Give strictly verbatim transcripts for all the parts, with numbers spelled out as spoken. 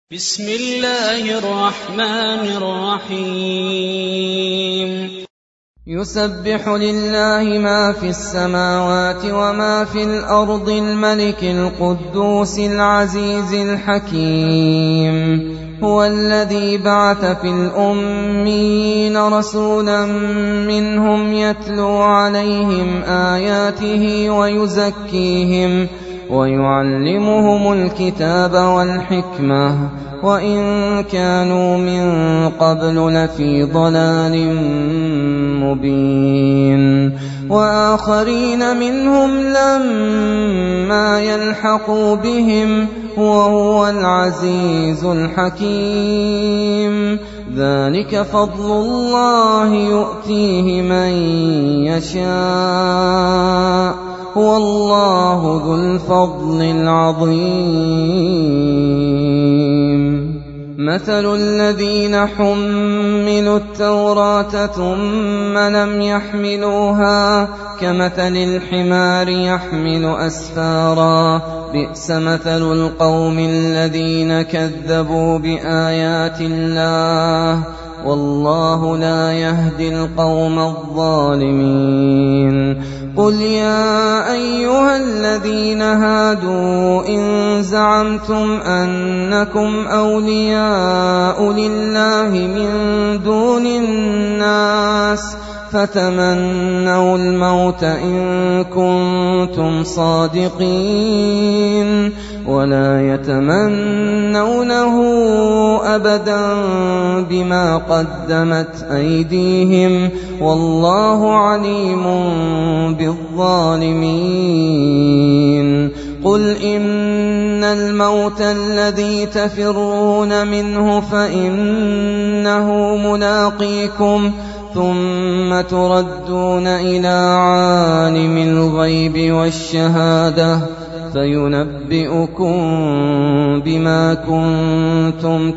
بسم الله الرحمن الرحيم يسبح لله ما في السماوات وما في الأرض الملك القدوس العزيز الحكيم هو الذي بعث في الأميين رسولا منهم يتلو عليهم آياته ويزكيهم ويعلمهم الكتاب والحكمة وإن كانوا من قبل لفي ضلال مبين وآخرين منهم لما يلحقوا بهم وهو العزيز الحكيم ذلك فضل الله يؤتيه من يشاء والله ذو الفضل العظيم مثل الذين حملوا التوراة ثم لم يحملوها كمثل الحمار يحمل أسفارا بئس مثل القوم الذين كذبوا بآيات الله والله لا يهدي القوم الظالمين قل يا أيها الذين هادوا إن زعمتم أنكم أولياء لله من دون الناس فتمنوا الموت إن كنتم صادقين ولا يتمنونه أبدا بما قدمت أيديهم والله عليم بالظالمين قل إن الموت الذي تفرون منه فإنه ملاقيكم ثم تردون إلى عالم الغيب والشهادة فينبئكم بما كنتم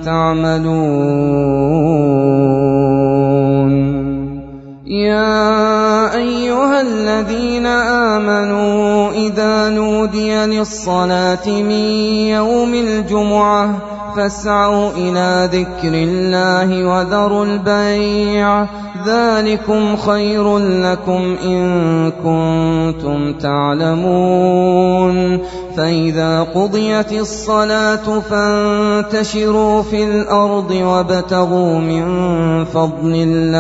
تعملون يا أيها الذين آمنوا إذا نودي للصلاة من يوم الجمعة فاسعوا إلى ذكر الله وذروا البيع ذلكم خير لكم إن كنتم تعلمون فإذا قضيت الصلاة فانتشروا في الأرض وابتغوا من فضل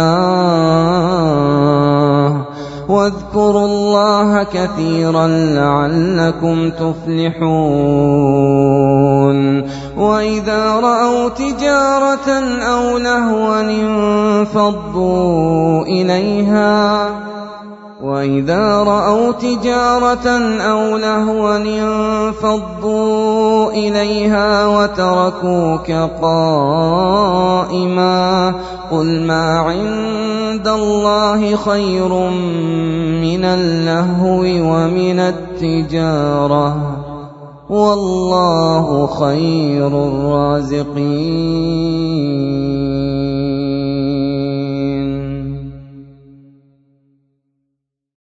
الله واذكروا الله كثيرا لعلكم تفلحون وإذا رأوا تجارة أو لهوا انفضوا إليها وإذا رأوا تجارة أو لهوا انفضوا إليها وتركوك قائما قل ما عند الله خير من اللهو ومن التجارة والله خير الرازقين.